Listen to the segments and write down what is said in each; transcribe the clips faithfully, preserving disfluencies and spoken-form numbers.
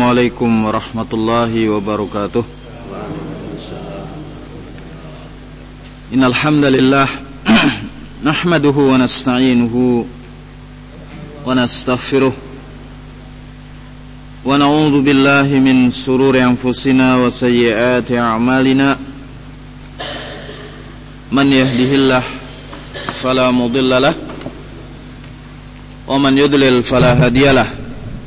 Assalamualaikum warahmatullahi wabarakatuh. Innal hamdalillah nahmaduhu wa nasta'inuhu wa nastaghfiruh wa na'udzu billahi min shururi anfusina wa sayyiati a'malina. Man yahdihillah fala mudilla lahu wa man yudlil fala hadiyalah.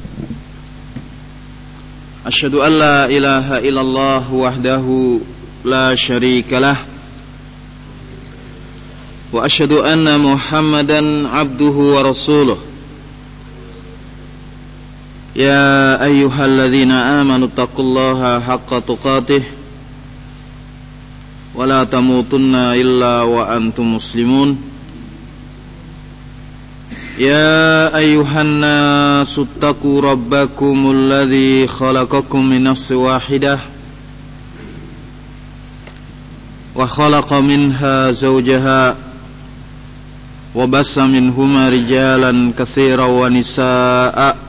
Asyhadu an la ilaha illallah wahdahu la syarika lah wa asyhadu anna Muhammadan abduhu wa rasuluh. Ya ayyuhalladzina amanu taqullaha haqqa tuqatih wa la tamutunna illa wa antum muslimun. Ya ayyuhan nasu ttaqu rabbakumul ladzi khalaqakum min nafsin wahidah wa khalaqa minha zawjaha wa bassa minhuma rijalan katsiran wa nisaa'a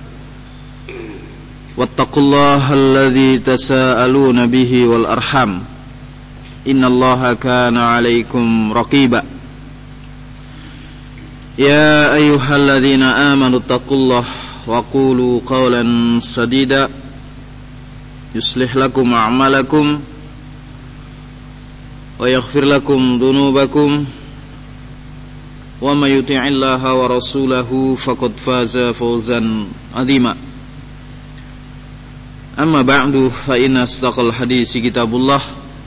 wattaqullaha alladzi tasaaluna bihi wal arham innallaha kana 'alaikum raqiba. Ya ayyuhalladzina amanu taqullaha wa qulu qawlan sadida yuslih lakum a'malakum wa yaghfir lakum dhunubakum wa may yuti'illaha wa rasulahu faqad faza fawzan 'azima. Amma ba'du, fa inna asdaqal hadisi kitabullah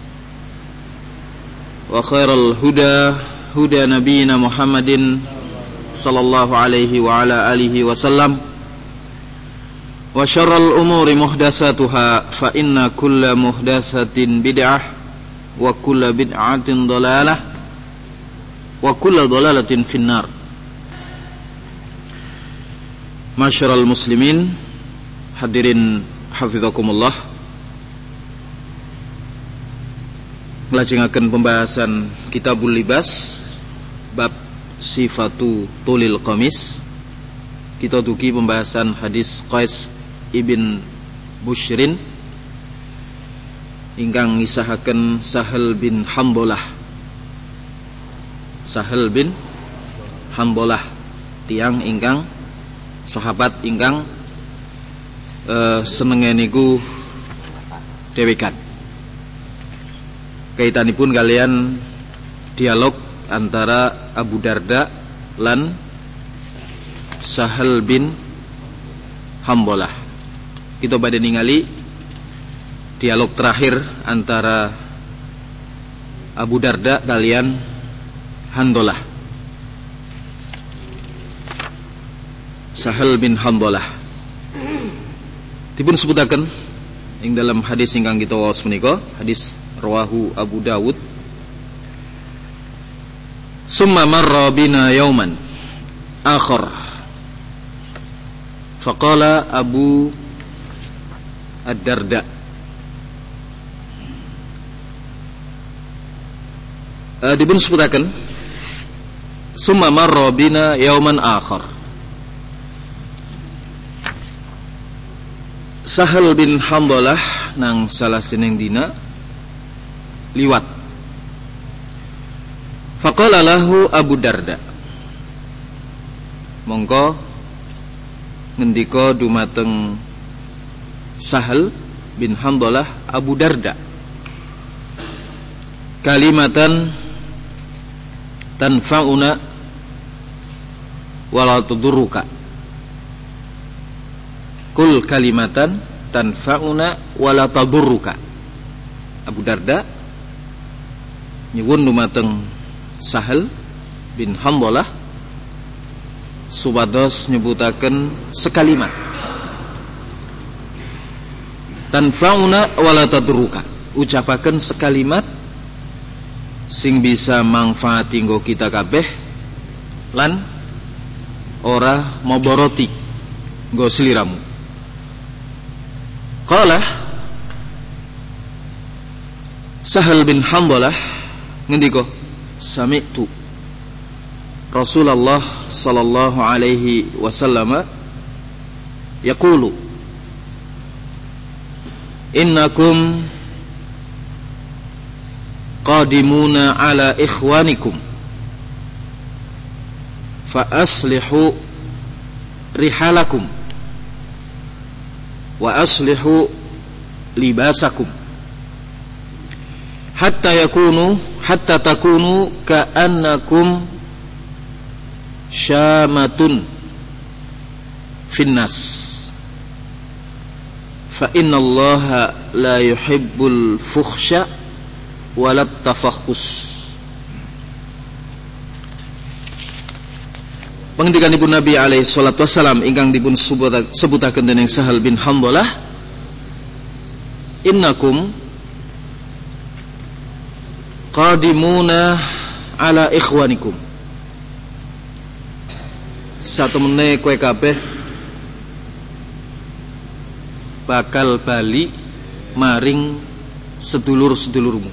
wa khairal huda huda nabiyyina Muhammadin sallallahu alaihi wa ala alihi wasallam wa syarrul umuri muhdatsatuha fa inna kulla muhdatsatin bid'ah wa kulla bid'atin dhalalah wa kulla dhalalatin finnar. Masyaral muslimin, hadirin hafizakumullah, nglajengaken pembahasan Kitabul Libas bab Sifatu tulil qamis. Kita dugi pembahasan hadis Qais ibn Bushrin ingkang ngisahaken Sahal bin Hambolah. Sahal bin Hambolah tiang ingkang sahabat ingkang uh, senenge niku dhewekan. Kaitanipun kalian dialog antara Abu Darda lan Sahal bin Hambolah. Kita badhe ningali dialog terakhir antara Abu Darda kalian Handolah. Sahal bin Hambolah dipun sebutaken ing dalam hadis ingkang kita waos menika, hadis rawahu Abu Dawud. Summa marra bina yauman akhar faqala Abu Ad-Darda, uh, dipun sebutaken summa marra bina yauman akhar. Sahal bin Hambolah nang salah sining dina liwat. Faqala lahu Abu Darda, mongko ngendika dumateng Sahal bin Hambolah Abu Darda, kalimatan tanfa'una wala tudurruka. Kul kalimatan tanfa'una wala tadurruka. Abu Darda nyuwun dumateng Sahal bin Hambolah supados nyebutaken sekalimat tanfa'una wala tadurruka, ucapaken sekalimat sing bisa manfaati nggo kita kabeh lan ora moboroti nggo sliramu. Qala Sahal bin Hambolah ngendika, sami'tu Rasulullah sallallahu alaihi wasallam yaqulu, innakum qadimuna ala ikhwanikum fa aslihu rihalakum wa aslihu libasakum hatta yakunu hatta takunu ka'annakum syamatun finnas fa innallaha la yuhibbul fukhsha walat tafakhus. Pangendikanipun Nabi alaihi salatu wassalam ingkang dipun sebutaken dening Sahal bin Handalah, innakum qadimuna ala ikhwanikum. Satemene kowe kabeh bakal bali maring sedulur-sedulurmu.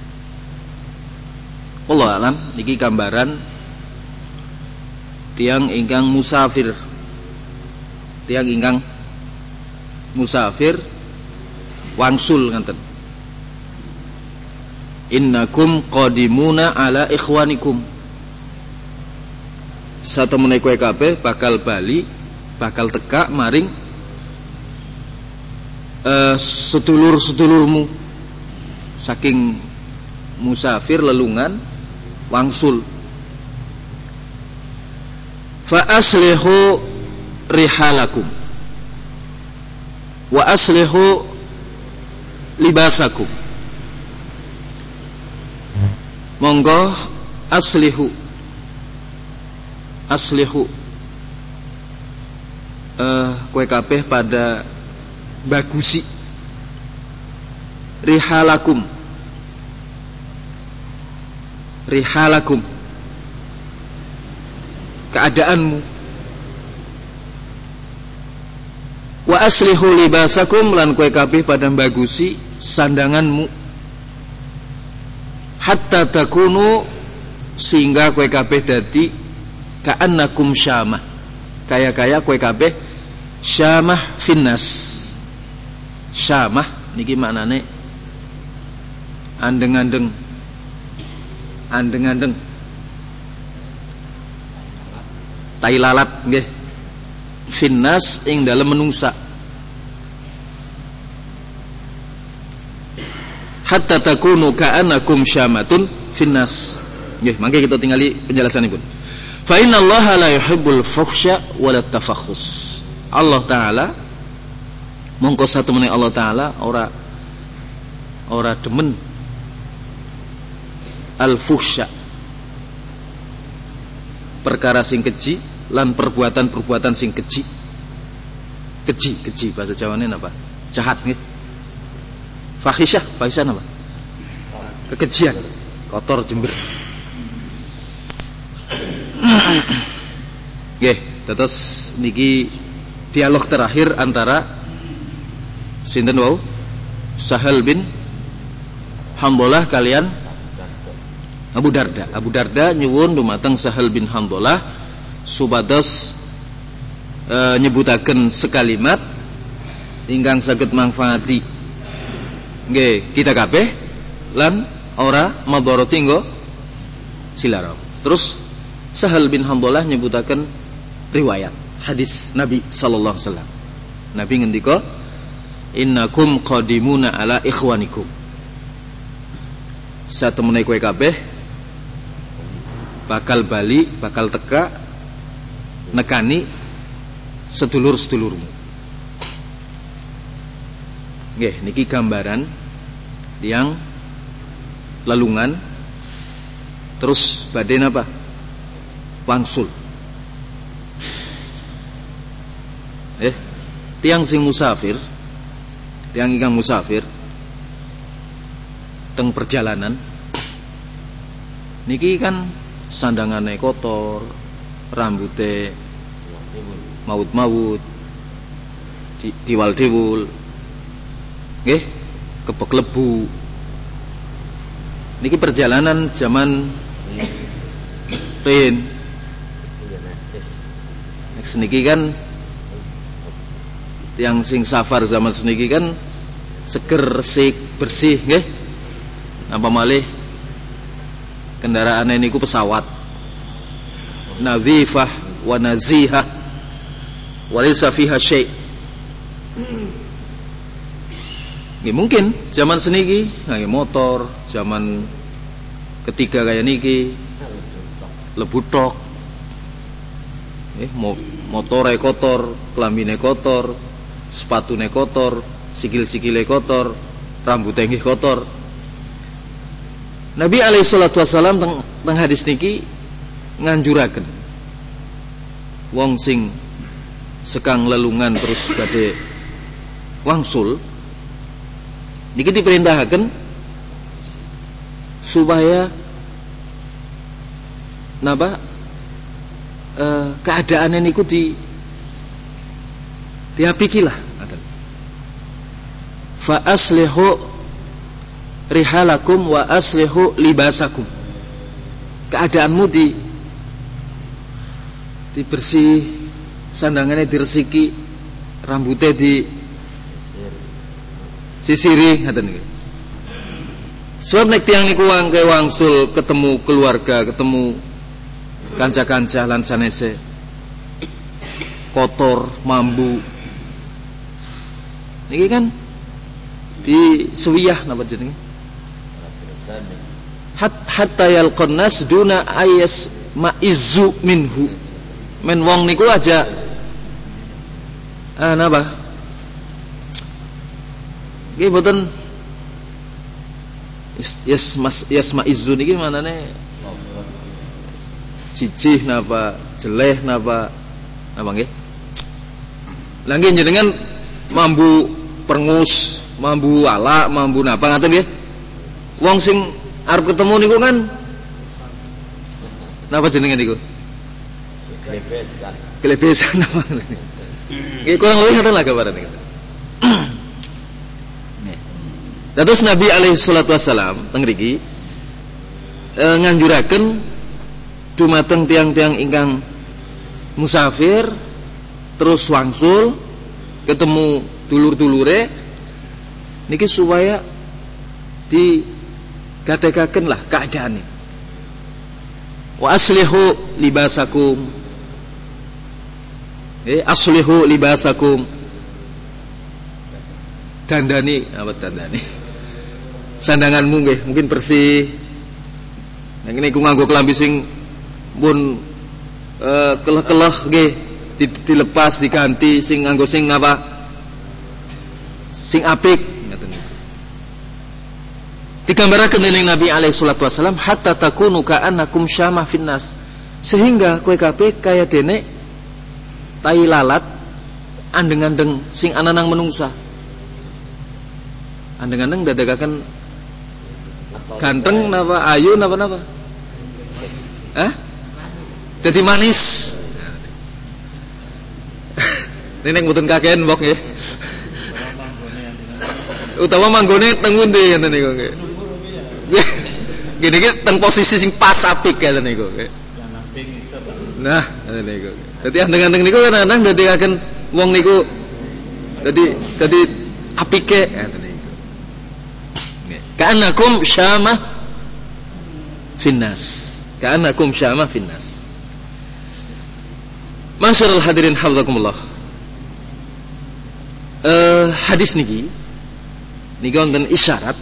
Allah alam, niki gambaran tiang ingkang musafir, tiang ingkang musafir wangsul ngaten. Innakum qadimuna ala ikhwanikum. Satemene kowe kabeh bakal bali, bakal teka maring uh, sedulur-sedulurmu. Saking musafir lelungan wangsul. Fa aslihu rihalakum wa aslihu libasakum. Monggo aslihu aslihu uh, kowe kabeh pada bagusi rihalakum rihalakum keadaanmu, wa aslihu libasakum lan kowe kabeh pada bagusi sandanganmu, hatta takunu sehingga kowe kabeh dadi ka'annakum syamah, kaya-kaya kowe kabeh syamah finnas. Syamah niki maknane andeng-andeng, andeng-andeng, tai lalat nggih, finnas ing dalem menungsa. Hatta takunu ka'annakum syamatun finnas. Nggih, mangke kita tingali penjelasanipun. Fa innallaha la yuhibbul fuhsya wala tafakhus. Allah taala mongko satemene Allah taala ora ora demen al fuhsya, perkara sing keji lan perbuatan-perbuatan sing keji. Keji, keji bahasa Jawane napa? Jahat nggih. Fahisyah, fahisyah napa? Kekejian, kotor jember. Nggih, terus niki dialog terakhir antara sinten wau? Sahal bin Handalah kalian Abu Darda. Abu Darda nyuwun dumateng Sahal bin Handalah supados e, nyebutaken sekalimat ingkang saged manfaati nggih kita kabeh lan ora madharati nggo silara. Terus Sahal bin Handalah nyebutaken riwayat hadis Nabi sallallahu alaihi wasallam. Nabi ngendika, innakum qadimuna ala ikhwanikum. Satemene kowe kabeh bakal bali, bakal teka nekani sedulur-sedulurmu. Nggih, niki gambaran yang lelungan terus badhe napa? Wangsul. Eh, tiang sing musafir, tiang ingkang musafir teng perjalanan niki kan sandangane kotor, rambute maut-maut, di, diwal-diwul, nggih, kepek lebu. Niki perjalanan zaman Rin. Nek seniki kan yang sing safar zaman seniki kan seger, resik, bersih nggih. Napa malih kendaraane niku pesawat. Nadhifah wa nazihah wa laysa fiha syai'. Nggih mungkin zaman seniki nggih motor, zaman ketiga kaya niki lebutok. Eh, motore kotor, klambine kotor, sepatune kotor, sikil-sikile kotor, rambute nggih kotor. Nabi alaihi salatu wasallam teng, teng hadis niki nganjuraken wong sing sekang lelungan terus badhe wangsul niki diperintahaken supaya napa e, keadaannya niku di diapikilah. Fa aslihu rihalakum wa aslihu libasakum. Keadaanmu di dibersih, sandangannya diresiki, rambutnya di sisiri ngaten niki. Sebab nek tiyang niku wangke wangsul ketemu keluarga, ketemu kanca-kanca lan sanese kotor, mambu. Niki kan di suwiyah napa jenenge? Hat hatta yalqan nas duna ayas ma'izzu minhu. Men wong niku aja ah napa? Nggih boten yes mas yes ma'izzu niki manane cicih napa jeleh napa napa nggih? Lah nggih jenengan mambu perengus, mambu ala, mambu napa ngaten nggih? Wong sing arep ketemu niku kan napa jenenge niku? Kelebesan. Kelebesan napa? Nggih kurang luwih ngoten lah gambaran niku. Terus Nabi alaihi salatu wasalam teng mriki e, nganjuraken dumateng tiang-tiang ingkang musafir terus wangsul ketemu dulur-dulure niki supaya digatekaken lah keadaane. Wa aslihu libasakum. Eh aslihu libasakum. Dandani apa dandani? Sandanganmu nggih mungkin bersih. Nek niku nganggo klambi sing pun e, keleh-keleh nggih dilepas diganti sing nganggo sing apa? Sing apik ngaten niku. Digambaraken dening Nabi alaihi salatu wasallam hatta takunu ka'annakum syamah finnas. Sehingga kowe kabeh kaya dene tai lalat andeng-andeng sing ana nang menungsa. Andeng-andeng dadekaken ganteng napa ayu napa napa? Hah? Dadi manis. Nenek mboten kakean mbok nggih. Utawa manggone teng pundi ngoten niku nggih. Gini iki teng posisi sing pas apik ngoten niku nggih. Nah, ngoten niku. Dadi andeng-andeng niku kadang-kadang dadekaken wong niku dadi dadi apike ngoten niku. Ka'annakum syamah finnas. Ka'annakum syamah finnas. Masyarul hadirin hafizakumullah. Uh, hadis niki niki wonten isyarat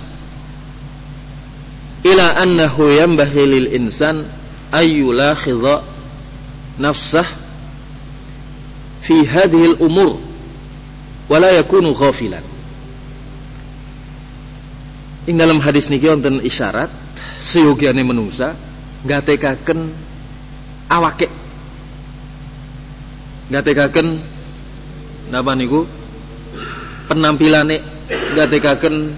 ila annahu yanbahi lil insan ayyula khidha nafsah fi hadhihi al umur wa la yakunu ghafilan. Ing dalam hadis niki wonten isyarat seyogiane menungsa ngatekaken awake. Ngatekaken napa niku? Penampilane ngatekaken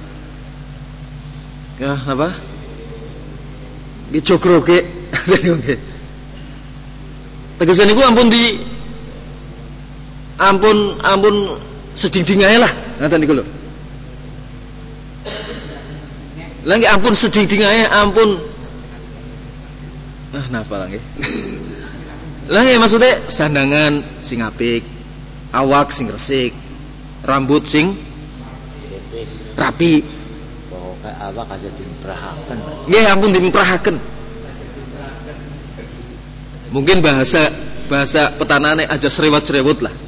ya napa? Nggih jogroge nggih. Tegese niku ampun di ampun ampun seding-ding ae lah ngaten niku lho. Lagi ampun sedih dingae ampun ah napa lagi lagi maksudnya sandangan sing apik, awak sing resik, rambut sing rapi. Pokoke awak aja dimprahaken. Nggih, ampun dimprahaken. Mungkin bahasa bahasa petanane aja serewat-serewut lah.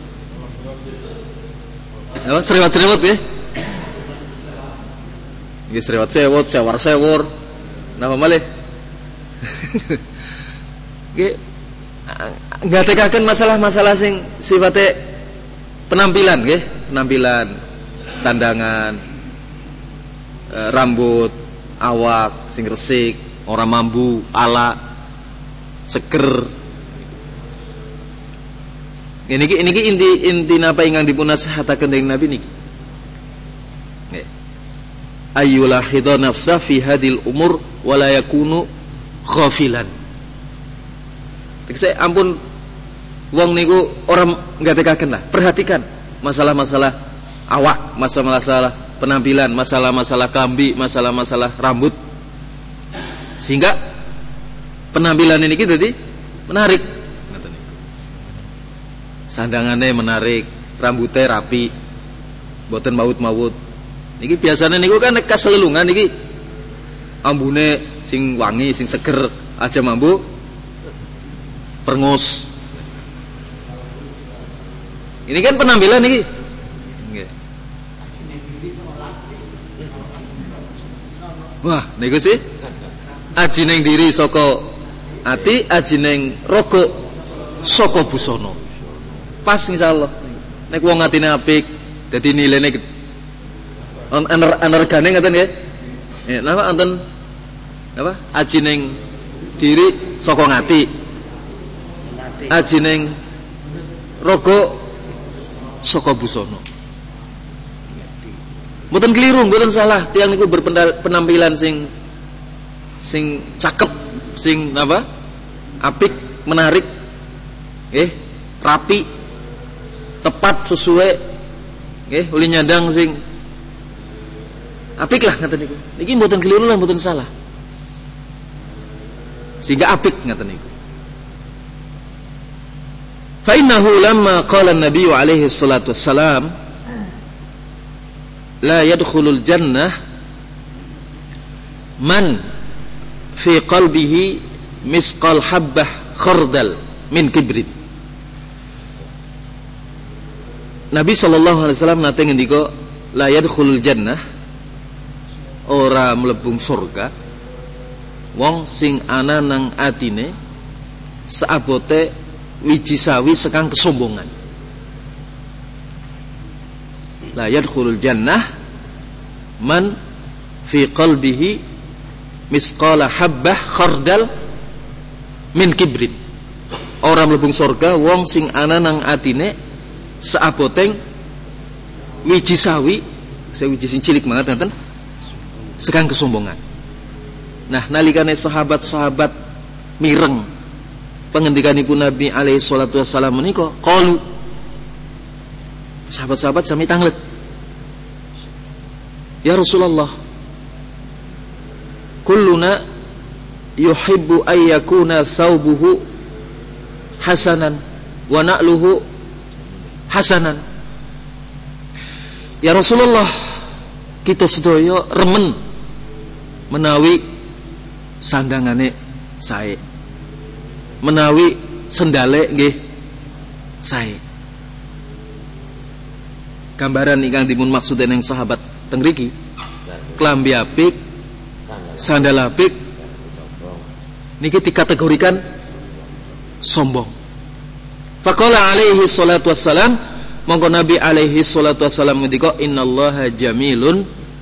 Apa serewat-serewut nggih? Nggih serewat-serewut, sewar-sewur. Napa malih? Nggih ngatekaken masalah-masalah sing sifatnya penampilan nggih, penampilan, sandangan, e, rambut, awak sing resik, ora mambu, ala, seger. Ini ini inti inti napa ingkang dipun nasihataken dening Nabi niki. Nggih. Ayyulah hidha nafsa fi hadil umur wala yakunu ghafilan. Saya ampun wong niku orang ngatekaken lah, perhatikan masalah-masalah awak, masalah-masalah penampilan, masalah-masalah klambi, masalah-masalah rambut. Sehingga penampilan ini dadi menarik. Sandangannya menarik, rambutnya rapi, mboten maut-maut. Niki biasanya niku kan nek kaselelungan niki ambune sing wangi, sing seger, aja mambu prengus. Ini kan penampilan niki. Nggih. Wah, niku sih aji ning diri saka ati, aji ning raga saka busana. Pas insyaallah. Nek wong atine apik, dadi nilene ener energane ngoten nggih. Ya, napa wonten apa? Aji ning diri saka ngati. Aji ning raga saka busana. Mboten keliru, mboten salah. Tiyang niku berpenampilan sing sing cakep, sing apa? Apik, menarik. Nggih, rapi, tepat sesuai nggih, uli nyandang sing apik lah ngaten niku. Niki mboten keliru lan mboten salah. Sehingga apik ngaten niku. Fa innahu lamma qala an-nabiy alaihi salatu wassalam la yadkhulul jannah man fi qalbihi misqal habbah khardal min kibrit. Nabi sallallahu alaihi wasallam nate ngendika la yadkhulul jannah, ora mlebung surga wong sing ana nang atine saabote wiji sawi sekang kesombongan. La yadkhulul jannah man fi qalbihi misqala habbah khardal min kibrin. Ora mlebung surga wong sing ana nang atine saaboteng wiji sawi, sewiji sing cilik banget ngeten, sekang kesombongan. Nah, nalikane sahabat-sahabat mireng pengendikanipun Nabi alaihi salatu wassalam menika, qalu sahabat-sahabat sami tanglet, ya Rasulullah, kulluna yuhibbu ay yakuna thawbuhu hasanan wa na'luhu hasanan. Ya Rasulullah, kita sedaya remen menawi sandangane sae, menawi sendale nggih sae. Gambaran ingkang dipun maksud dening sahabat teng mriki, klambi apik, sandal apik niki dikategorikan sombong. Faqala alaihi salatu wassalam, monggo Nabi alaihi salatu wassalam ngendika, innallaha jamilun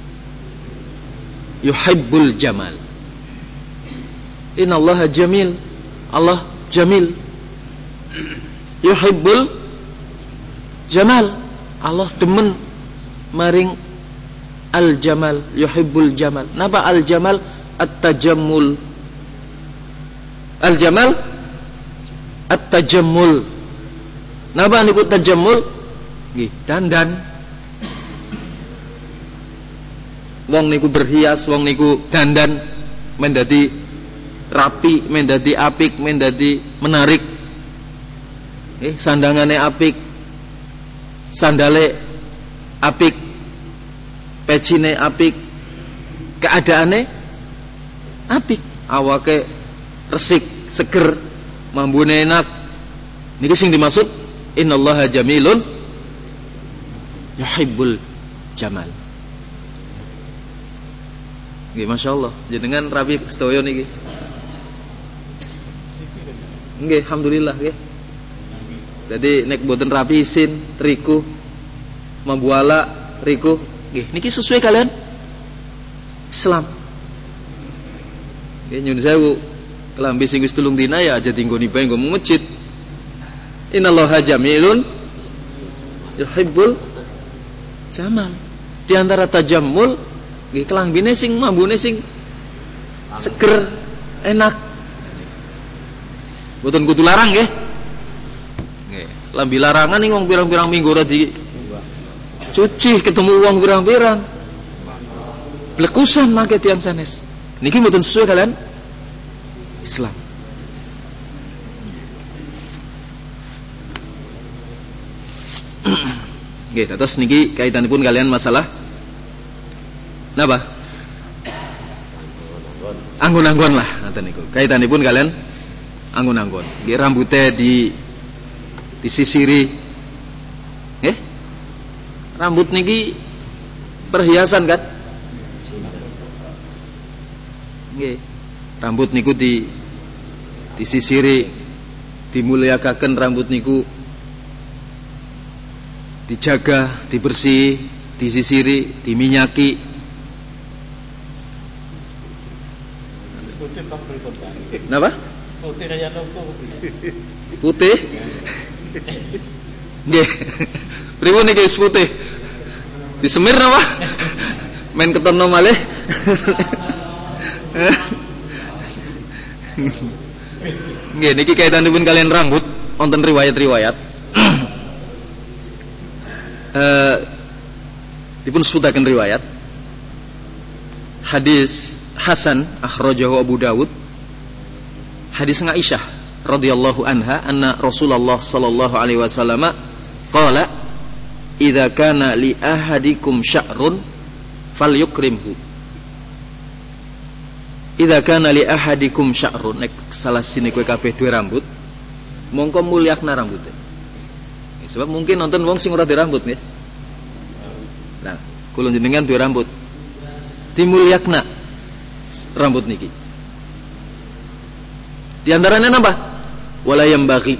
yuhibbul jamal. Innallaha jamil, Allah jamil, yuhibbul jamal, Allah demen maring al jamal, yuhibbul jamal. Napa al jamal? At-tajammul. Al jamal at-tajammul. Napa niku tajammul? Nggih, dandan. Wong niku berhias, wong niku dandan mendadi rapi, mendadi apik, mendadi menarik. Nggih, sandangane apik, sandale apik, pecine apik, keadaane apik, awake resik, seger, mambune enak. Niki sing dimaksud innallaha jamilun yuhibbul jamal. Nggih, masyaallah, jenengan rapi sedaya niki. Nggih, alhamdulillah nggih. Jadi nek boten rapi isin, riku, membuala, riku, nggih niki sesuai kalian Islam. Nggih nyun sewu, kelambi sing wis tulung dina ya aja tinggoni bae nggo masjid. Innallaha jamilun yuhibbul jamal. Di antara tajammul nggih kelambine sing mambune sing seger, enak. Mboten kudu larang nggih. Nggih, lambi larangan ning wong pirang-pirang minggu ora di cuci, ketemu wong pirang-pirang. Blekusan make tiyang sanes. Niki mboten sesuai kalian Islam. Nggih, terus niki kaitanipun kalian masalah napa? Anggun-anggun lah ngaten niku. Kaitanipun kalian anggun-anggun. Nggih rambutnya di disisiri. Nggih. Rambut niki perhiasan kan? Nggih. Rambut niku di disisiri, dimulyakaken rambut niku, dijaga, dibersih, disisiri, diminyaki. Napa? Putih kayak nopo. Putih? Nggih. Pripun niki wis putih? Disemir napa? Main ketono malih. Nggih niki kaitanipun kalian rambut wonten riwayat-riwayat. Eh dipun sebutaken riwayat hadis hasan akhrajahu Abu Dawud, hadis Aisyah radhiyallahu anha anna Rasulullah sallallahu alaihi wasallam qala idza kana li ahadikum sya'run falyukrimhu. Idza kana li ahadikum sya'run, nek salah sini kowe kabeh duwe rambut, mongko mulyakna rambute. Sebab mungkin nonton wong sing ora duwe rambut nggih. Nah, kula jenengan duwe rambut. Dimulyakna rambut niki. Di antaranya napa? Wala yambaghi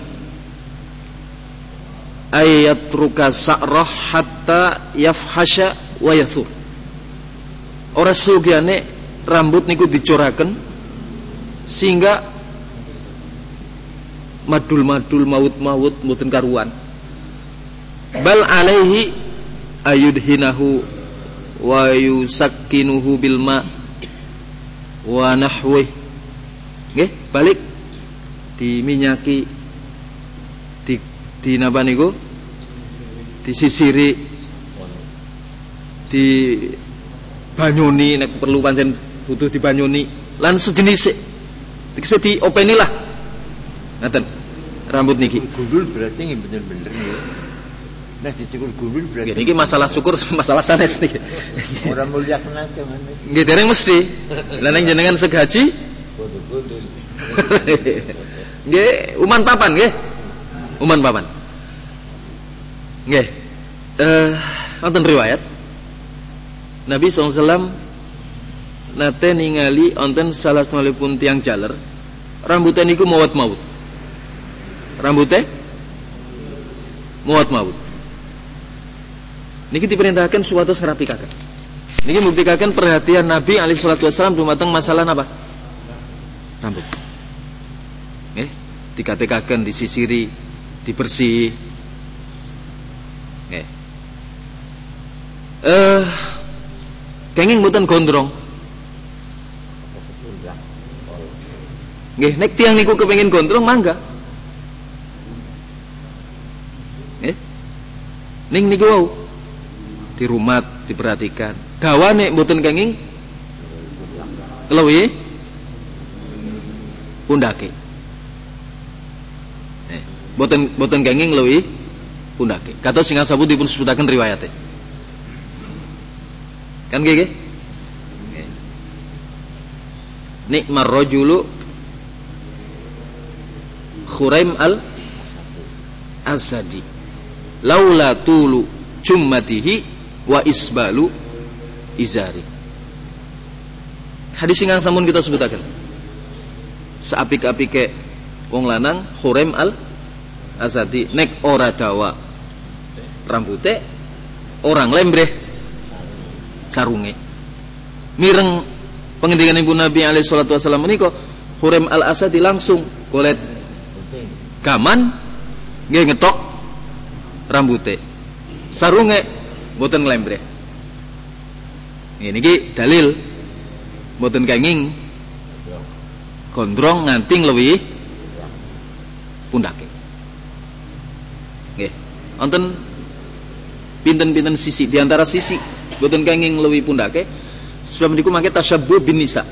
ayatruka sa'rah hatta yafhasha wa yathur. Ora sugiyane rambut niku dicoraken sehingga madul-madul maut-maut mboten karuan. Bal alaihi ayudhinahu wa yusakkinuhu bil ma wa nahwi. Nggih, balik diminyaki, di di napa niku? Disisiri, di banyuni nek perlu pancen butuh dibanyuni lan sejenis dikse diopeni lah. Ngaten. Rambut niki. Gundul berarti nggih bener-bener nggih. Nek dicukur gundul berarti. Niki masalah syukur masalah sanes niki. Ora mulyakna kemana. Nggih dereng mesti. Lah nek jenengan segaji Gundul. Nggih, uman papan nggih. Uman papan. Nggih. Eh, wonten riwayat Nabi sallallahu alaihi wasallam nate ningali wonten salah satunggalipun tiang jaler, rambutnya niku maut-maut. Rambutnya maut-maut. Niki diperintahkan suatu ngrapikaken. Niki mbuktikan perhatian Nabi alaihi salatu wasallam dumateng masalah napa? Rambut. Nggih, digatekaken, disisiri, dibersihi. Nggih. Eh, kenging mboten gondrong. Nggih, nek tiyang niku kepengin gondrong mangga. Nggih. Ning niku wau dirumat, diperhatikan. Dawane mboten kenging keluwi pundake. Eh, mboten mboten kenging keluwi pundake. Kados sing asabut dipun sebutaken riwayate. Kan nggih? Nikmar rajulu Khuraim al-Asadi laula tulu jummatihi wa isbalu izari. Hadis sing sampun kita sebutaken. Saapik-apike wong lanang Khuraim al-Asadi nek ora dawa rambute, orang lembreh sarunge. Mireng pengendikan Ibu Nabi alaihi salatu wasallam menika Khuraim al-Asadi langsung golet gaman nggih ngetok rambute. Sarunge mboten nglembreh. Nggih niki dalil mboten kenging gondrong nganti ngluwihi pundake. Nggih. Wonten pinten-pinten sisi di antara sisi mboten kenging ngluwihi pundake sebab niku mangke tasyabbuh bin nisa.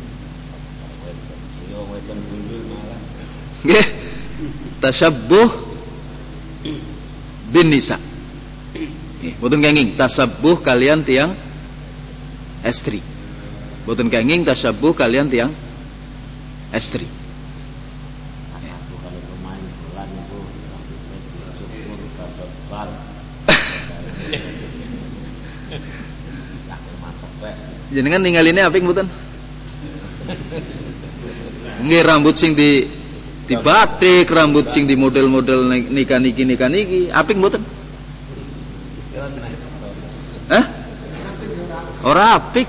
Nggih. Tasyabbuh bin nisa. Nggih, mboten kenging tasabbuh kalian tiang estri. Mboten kenging tasabbuh kalian tiang estri. Jenengan ninggalinnya apik mboten? Nggih rambut sing di di batik, rambut sing di model-model nikah niki nikah niki, apik mboten? Hah? Ora apik.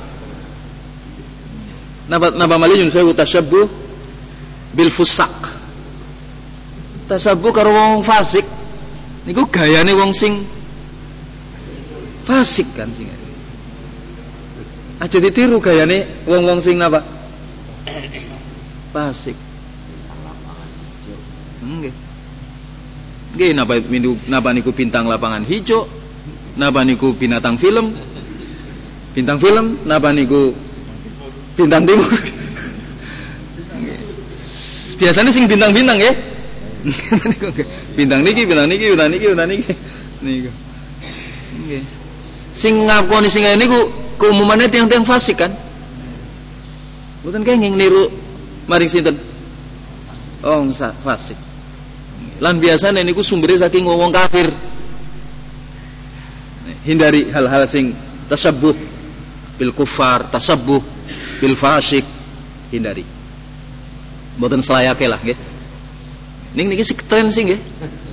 Napa napa malih nyun sewu tasyabbuh bil fusak. Tasabbuh karo wong fasik niku gayane wong sing fasik kan sing. Aja ditiru gayane wong-wong sing napa? Fasik. Nggih. Nggih napa napa niku bintang lapangan hijau, napa niku binatang film, bintang film, napa niku bintang timur. Biasanya sing bintang-bintang ya. Bintang niki, bintang niki, bintang niki, bintang niki. Niku. Nggih. Sing ngakoni sing ngene niku keumumannya tiang-tiang fasik kan. Mboten kenging niru maring sinten? Oh, fasik. Lan biasane niku sumbere saking wong kafir. Hindari hal-hal sing tasabbuh bil kufar, tasabbuh bil fasik, hindari. Mboten selayake lah nggih. Ning niki sik tren sing nggih.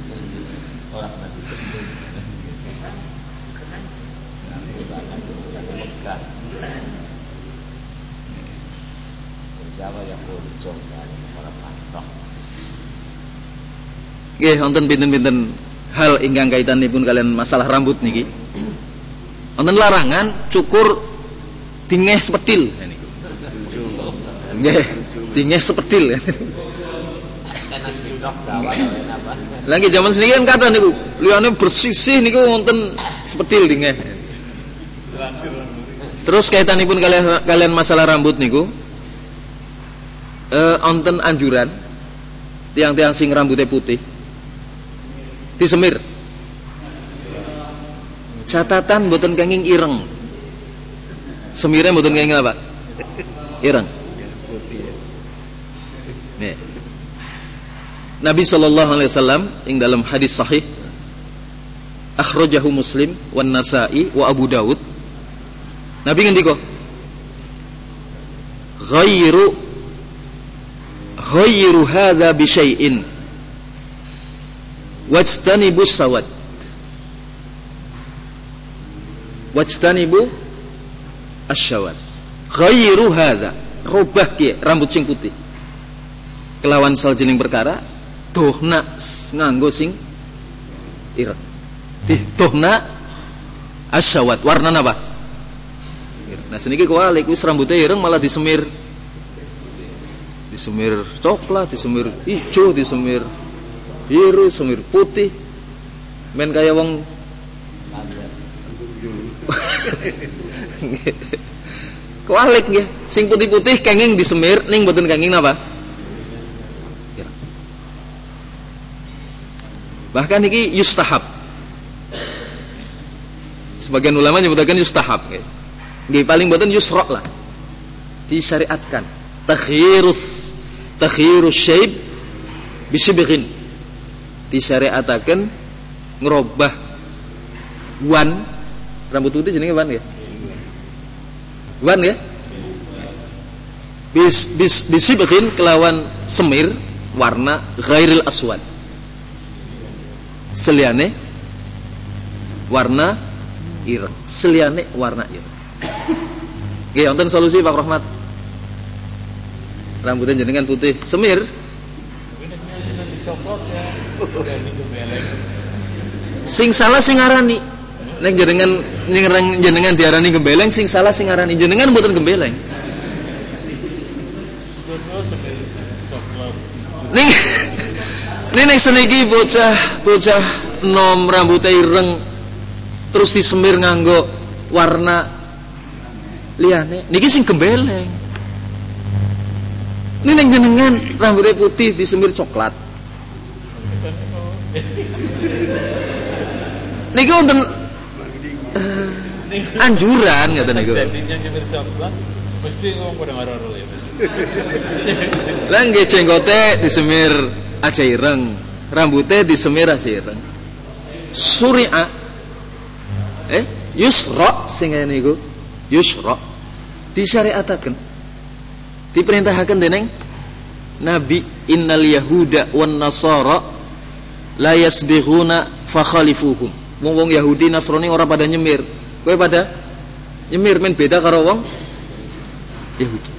Nggih, wonten pinten-pinten hal ingkang kaitanipun kalian masalah rambut niki. Wonten larangan cukur dingeh sepedil niku. Nggih, dingeh sepedil. Lagi zaman seniki kan kathah niku, liyane bersisih niku wonten sepedil dingeh. Terus kaitanipun kalian kalian masalah rambut niku eh wonten anjuran tiang-tiang sing rambutnya putih disemir. Catatan mboten kenging ireng. Semirnya mboten kenging apa? Ireng. Nih. Nabi sallallahu alaihi wasallam ing dalam hadis sahih akhrajahu Muslim wan Nasa'i wa Abu Dawud. Nabi ngendika ghairu ghairu hadza bi syai'in wajtanibu sawad wajtanibu asyawad. Ghairu hadza, rubah ki rambut sing putih kelawan saljening perkara dohna nganggo sing ireng. Di dohna asyawad, warna apa? Nah seniki kualik wis rambutnya ireng malah disemir disemir coklat, disemir hijau, disemir biru, semir putih. Men kaya wong kualik nggih. Sing putih-putih kenging disemir ning mboten kenging napa? Bahkan iki yustahab. Sebagian ulama nyebutaken yustahab nggih. Nggih paling mboten yusra lah. Disyariatkan. Takhirus takhirus syaib bisibghin. Disyariataken ngerubah wan rambut putih jenenge wan ya. Wan ya. Bis bis bisibghin kelawan semir warna ghairil aswad. Seliane warna ireng, seliane warna ireng. Nggih wonten solusi Pak Rahmat. Rambutnya jenengan putih, semir. Sing salah sing ngarani. Nek jenengan jenengan diarani gembeleng, sing salah sing ngarani jenengan mboten gembeleng. Ning ning nek seniki bocah bocah nom rambutnya ireng terus disemir nganggo warna liyane niki sing gembeleng. Ini nek jenengan rambutnya putih disemir coklat. Niki wonten uh, anjuran ngaten niku. Jadinya semir coklat mesti wong padha ngaro-ngaro ya. Lah nggih jenggote disemir aja ireng, rambutnya disemir aja ireng. Suri'a eh yusra sing ngene niku, yusra disyariataken. Diperintahkan dening Nabi innal yahuda wan nasara la yasbighuna fakhalifuhum. Wong-wong Yahudi Nasrani ora pada nyemir. Kowe pada nyemir men beda karo wong Yahudi.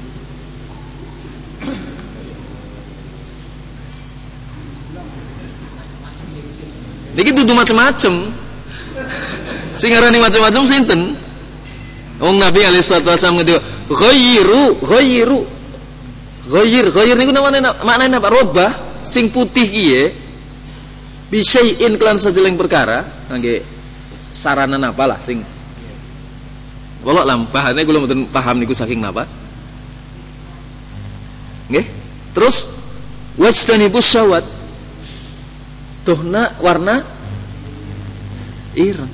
Niki dudu macam-macam. Sing ngarani macam-macam sinten? Wong Nabi alaihi salatu wasallam ngendika, "Ghayyiru, ghayyiru." Ghayyir, ghayyir niku namane maknane apa? Robah sing putih kiye bisyai'in kelan sajeleng perkara, nggih saranan apalah sing Walak lampahane kula mboten paham niku saking napa. Nggih. Terus wajtanibus syawat. Tuhna warna ireng.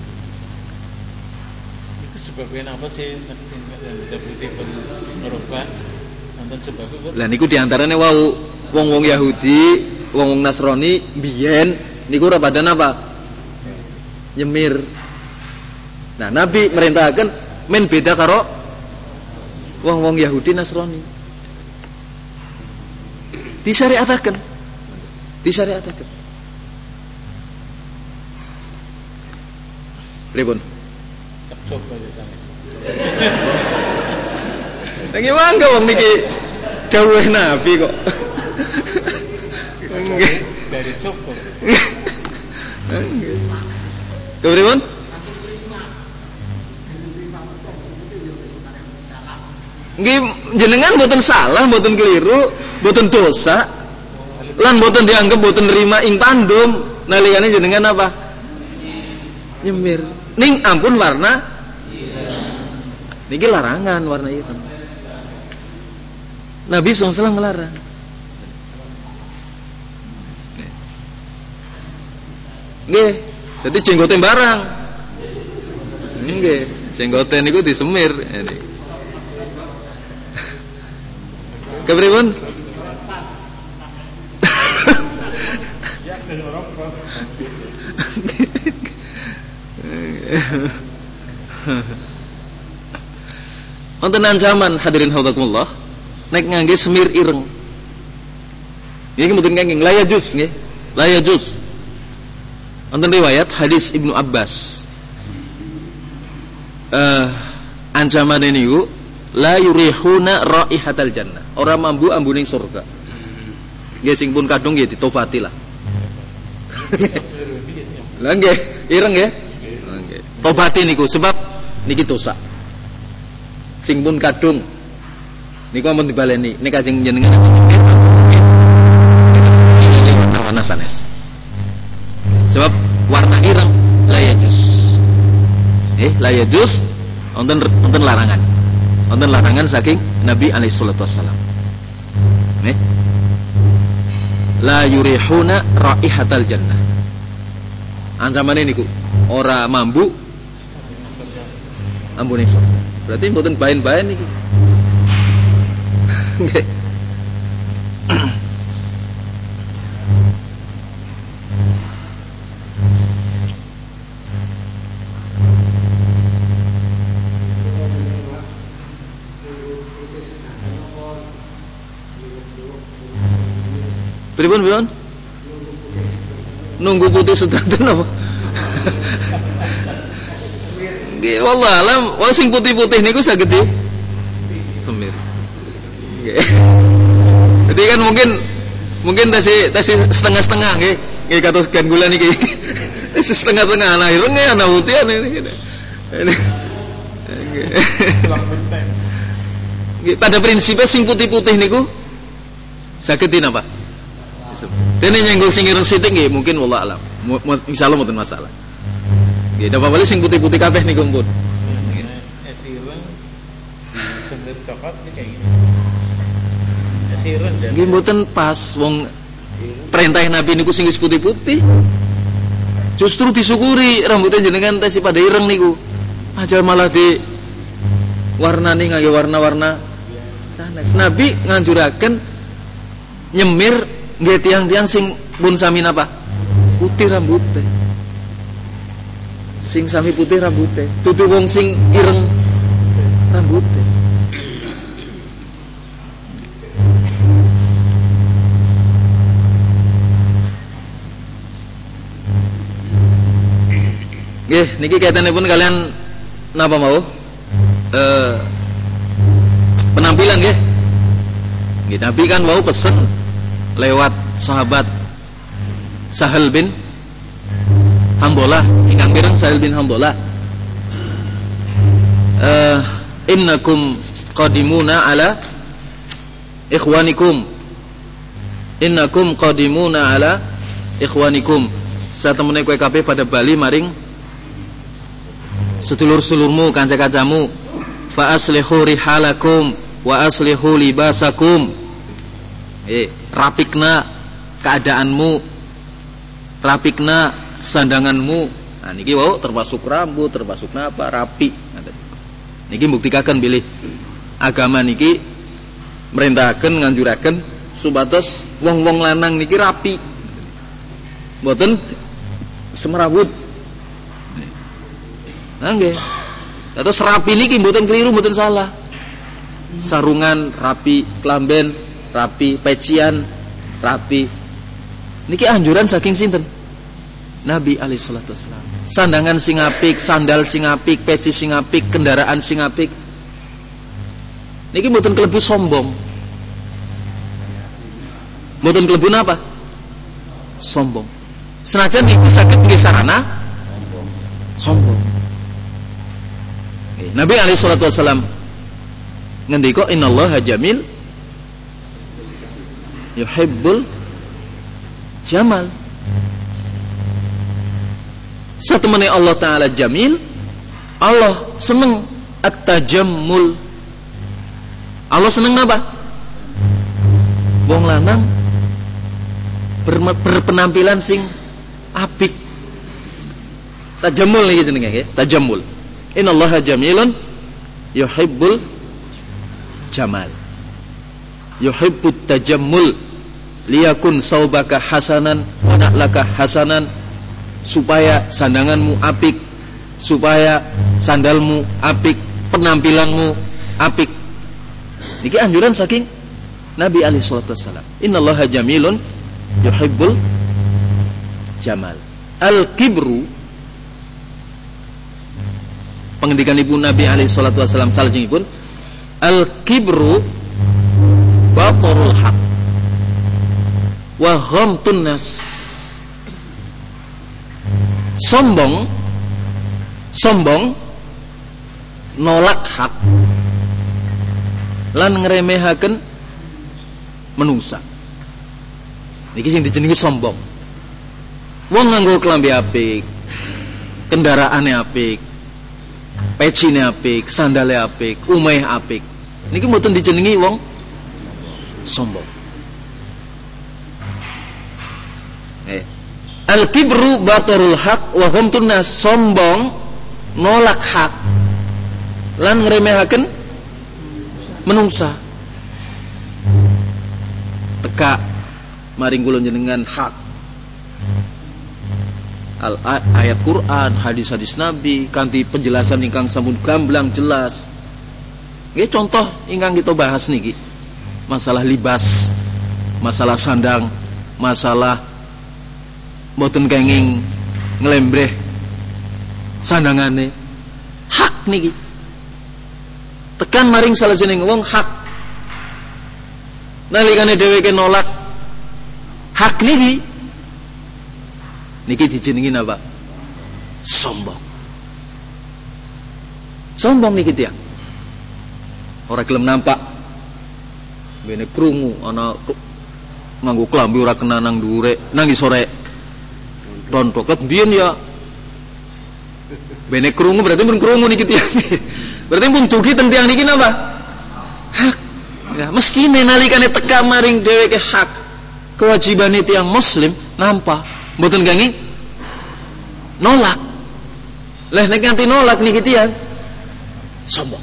Itu sebabnya apa sih sing putih merubah? Nonton sebabnya. Lah niku diantarane wau wong-wong Yahudi, wong-wong Nasrani biyen niku ora pada napa? Nyemir. Nah, Nabi merintahkan men beda karo wong-wong Yahudi Nasrani. Disyariataken. Disyariataken. Pripun? Coba ditanya. Nggih mangga wong niki dawuh Nabi kok. Nggih. Dari cukup. Nggih. Kepripun? Nggih jenengan mboten salah, mboten keliru, mboten dosa. Lan mboten dianggap mboten nerima ing tandum. Nalikane jenengan apa? Nyemir. Ning ampun warna niki larangan warna hitam. Nabi sallallahu alaihi wasallam melarang. Nggih, dadi jenggote barang. Nggih, jenggote niku disemir ini. Kepripun? Wonten ancaman hadirin haudzakumullah nek ngangge semir ireng. Iki mboten kenging la yajuz nggih. La yajuz. Wonten riwayat hadis Ibnu Abbas. Eh uh, ancaman niku la yurihuna raihatal jannah. Ora mambu ambuning surga. Nggih sing pun kadung nggih ditobati lah. Lah nggih, ireng nggih. Nggih. Tobati niku sebab niki dosa. Sing pun kadung niku ampun dibaleni nek kajeng jenengan warna sanes. Sebab warna ireng la yajuz. Eh, la yajuz wonten wonten larangan. Wonten larangan saking Nabi alaihi salatu wasallam. Nggih. La yurihuna raihatal jannah. Ancamane niku ora mambu ambune surga. Berarti mboten bain-bain iki. Nggih. Pripun, pripun? Nunggu putih sedanten apa? Nggih, wallah alam, wong sing putih-putih niku saged di semir. Nggih. Jadi kan mungkin mungkin tasi tasi setengah-setengah nggih. Nggih kados gan gula niki. Setengah-setengah ana ireng ana putih ana ini. Ini. Nggih, pada prinsipnya sing putih-putih niku saged di napa? Dene nyenggol sing ireng sithik nggih mungkin wallah alam. Insyaallah mboten masalah. Nggih, apa wali sing putih-putih kabeh niku pun. Es ireng sendiri coklat iki kayak gini. Es ireng dan nggih mboten pas wong perintah Nabi niku sing wis putih-putih. Justru disyukuri rambutnya jenengan tesi pada ireng niku. Aja malah di warnani ngangge warna-warna sanes. Nabi nganjuraken nyemir nggih tiang-tiang sing pun sami napa? Putih rambutnya. Sing sami putih rambutnya. Dudu wong sing ireng rambutnya. Nggih, niki kaitanipun kalian napa mau? Eh penampilan nggih. Nggih, Nabi kan mau pesen lewat sahabat Sahal bin Hamdalah, ingkang mireng Sahal bin Hamdalah. Eh innakum qadimuna ala ikhwanikum. Innakum qadimuna ala ikhwanikum. Satemene kowe kabeh pada bali maring sedulur-sedulurmu, kanca-kancamu. Fa aslihu rihalakum wa aslihu libasakum. Eh, rapikna keadaanmu, rapikna sandanganmu. Nah niki wau termasuk rambut, termasuk napa, rapi. Niki mbuktikan bilih agama niki merintahkan, nganjuraken supados wong-wong lanang niki rapi. Mboten semrawut. Nah nggih. Terus rapi niki mboten keliru, mboten salah. Sarungan rapi, klamben rapi, pecian rapi. Niki anjuran saking sinten? Nabi alaihi salatu wasallam. Sandangan sing apik, sandal sing apik, peci sing apik, kendaraan sing apik. Niki mboten kelebu sombong. Mboten kelebu napa? Sombong. Senajan niku saged nggih sarana sombong. Nabi alaihi salatu wasallam ngendika innallaha jamil yuhibbul jamal. Satemene Allah taala jamil, Allah seneng at-tajammul. Allah seneng napa? Wong lanang ber- berpenampilan sing apik. Tajammul iki jenenge nggih, tajammul. Innallaha jamilun yuhibbul jamal. Yuhibbut tajammul liyakun saubaka hasanan wa na'laka hasanan, supaya sandanganmu apik, supaya sandalmu apik, penampilanmu apik. Niki anjuran saking Nabi alaihi salatu wasallam. Innallaha jamilun yuhibbul jamal. Al-kibru, pengendikan ibu Nabi alaihi salatu wasallam salajengipun, al-kibru baqarul haq wa ghamtun nas. Sombong, sombong nolak hak lan ngremehaken menungsa. Niki sing dijenengi sombong. Wong nganggo klambi apik, kendaraane apik, pecine apik, sandale apik, umeh apik. Niki mboten dijenengi wong sombong. Eh, al-kibru batarul haq wa ghamtun nas. Sombong nolak hak. lan ngremehaken menungsa. Teka maring kula jenengan hak al ayat Quran, hadis-hadis Nabi kanthi penjelasan ingkang sampun gamblang jelas. Nggih contoh ingkang kita bahas niki. Masalah libas, masalah sandang, masalah mboten kenging nglembreh sandangane. Hak niki. Tekan maring salajenging wong hak. Nalikane dheweke nolak hak niki, niki dijenengi napa? Sombong. Sombong niki tiyang. Ora gelem nampak. Bene krungu ana nganggo klambi ora kena nang dhuwure, nang isore. Tontok ket mbiyen ya. Bene krungu berarti pun krungu niki tiyang. Berarti pun dugi teng tiyang niki napa? Hak. Ya, mestine nalikane teka maring dheweke hak, kewajibane tiyang muslim nampa mboten gangi nolak. Lah nek nganti nolak niki tiyang sombong.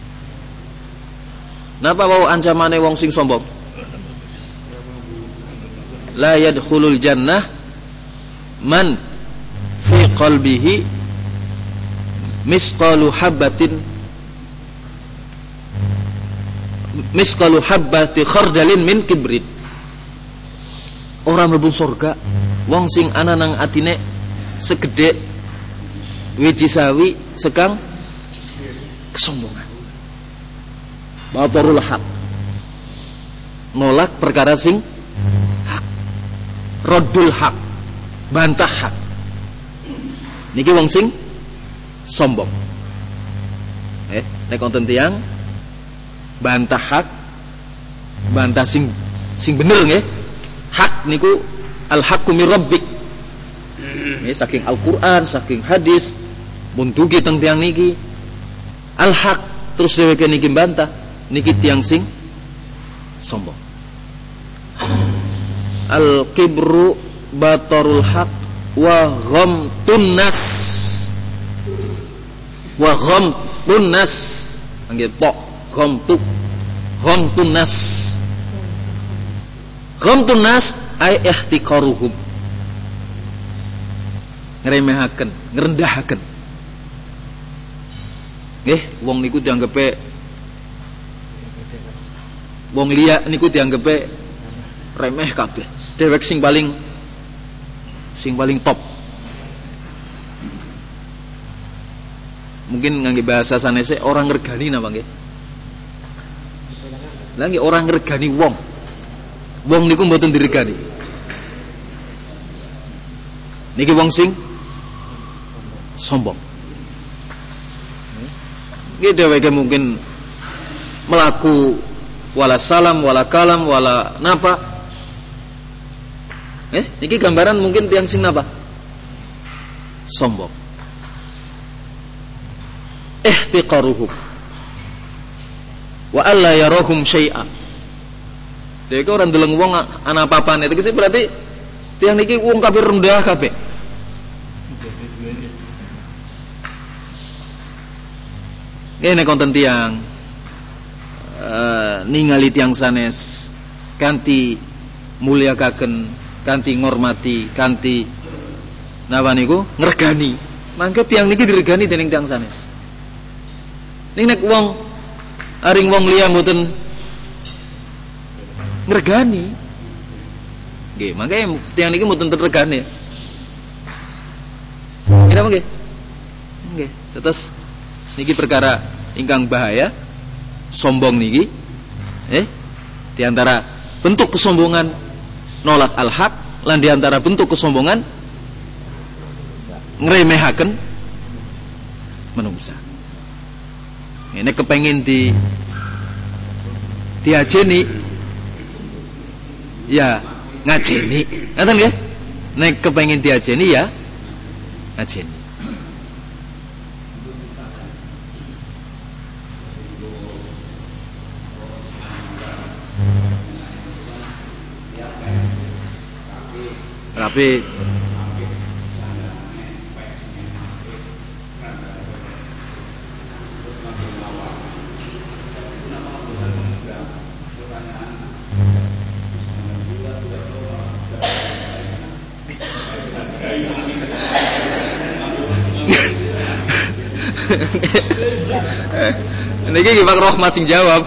Napa wau ancamane wong sing sombong? La yadkhulul jannah man fi qalbihi misqalu habatin misqalu habbati khardalin min kibrit. Ora mlebu surga wong sing ana nang atine segede wiji sawi sekang kesombongan. Batarul haq. Nolak perkara sing hak. Raddul haq. Bantah hak. Niki wong sing sombong. Eh, nek konten tiyang bantah hak, bantah sing sing bener nggih. Hak niku al haqqu mir rabbik. Nggih saking Al-Qur'an, saking hadis mun dugi teng tiyang niki al haq terus dheweke niki bantah, niki tiyang sing sombong. Al kibru batarul haq wa ghamtun nas. Wa ghamtun nas. Nggih pok ghamtu ghamtun nas. Ghamtun nas ay ihtiqaruhum. Ngremehaken, ngrendahaken. Nggih, wong niku dianggepe wong liya niku dianggepe remeh kabeh. Dhewek sing paling sing paling top. Mungkin ngangge bahasa sanese orang ngregani napa nggih? Lah nggih orang ngregani wong. Wong niku mboten diregani. Niki wong sing sombong. Nggih dheweke mungkin melaku wala salam wala kalam wala napa. Eh, niki gambaran mungkin tiyang sing napa? Sombong. Ihtiqaruhum wa alla yarahum syai'a. Dhewe ora ndeleng wong ana apa-apane. Iki berarti tiyang niki wong kabeh rendah kabeh. Ngene konten tiyang uh, ningali tiyang sanes kanthi mulyakaken, kanthi ngormati, kanthi napa niku ngregani. Mangke tiyang niki diregani dening tiyang sanes. Ning nek wong aring wong liya mboten ngregani. Nggih, mangke tiyang niki mboten terregani. Kira nggih? Nggih, terus niki perkara ingkang bahaya, sombong niki. Eh, di antara bentuk kesombongan nolak al-haq lan di antara bentuk kesombongan ngremehaken menungsa. Ini kepengin di diajeni ya ngajeni. Ngoten nggih? Nek kepengin diajeni ya ngajeni. Tapi Niki Pak Rohmat sing jawab.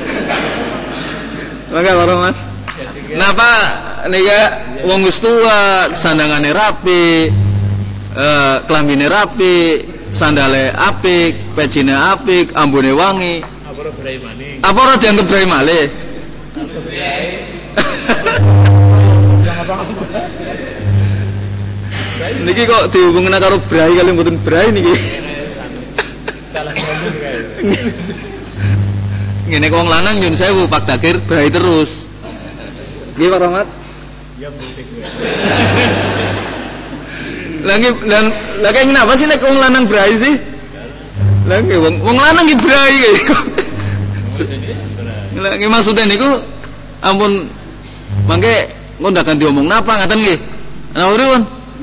Mangga Pak Rohmat. Napa nika wong wis tua, sandangane rapi, eh klambine rapi, sandale apik, pecine apik, ambune wangi. Apa ora brai maning? Apa ora dianggep brai malih? Niki kok dihubungna karo brai kali mboten brai niki. Salah ngomong kae. Ngene kok wong lanang nyun sewu Pak Dakir brai terus. Nggih Pak Rahmat? Ya musik gue. Lagi dan lagi kenapa sih nek wong lanang brai sih? Lagi wong wong lanang ki brai iki. Lagi maksudnya niku ampun mangke ngondakan diomong napa ngaten nggih. Ana pripun?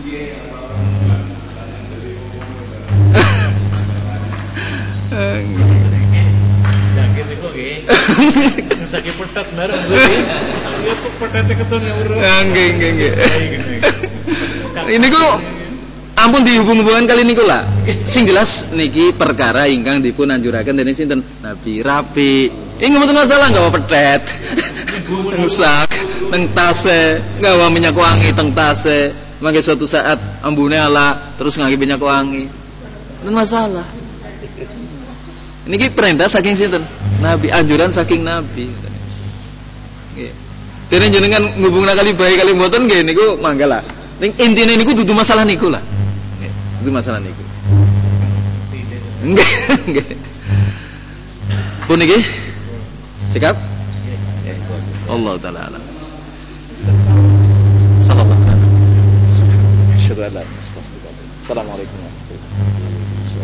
Yakin niku nggih. Sakit petat bareng nggih. Ya petate keton urut. Nggih nggih nggih. Ini ku ampun dihubung-hubungan kali niku lah. Sing jelas niki perkara ingkang dipun anjuraken dening sinten? Nabi rapi. Ini mboten masalah gawa petet. Teng sak, teng tase, gawa minyak wangi teng tase. Mangke suatu saat ambune ala terus ngangge minyak wangi. Mboten masalah. Niki perintah saking sinten? Nabi, anjuran saking Nabi. Nggih. Dene jenengan ngubungna kali bae kali mboten nggih niku mangga lah. Ning intine niku dudu masalah niku lah. Nggih, dudu masalah niku. Nggih, nggih. Pun niki? Sikap? Nggih. Allah taala alam. Sallallahu alaihi wasallam. Assalamualaikum warahmatullahi wabarakatuh.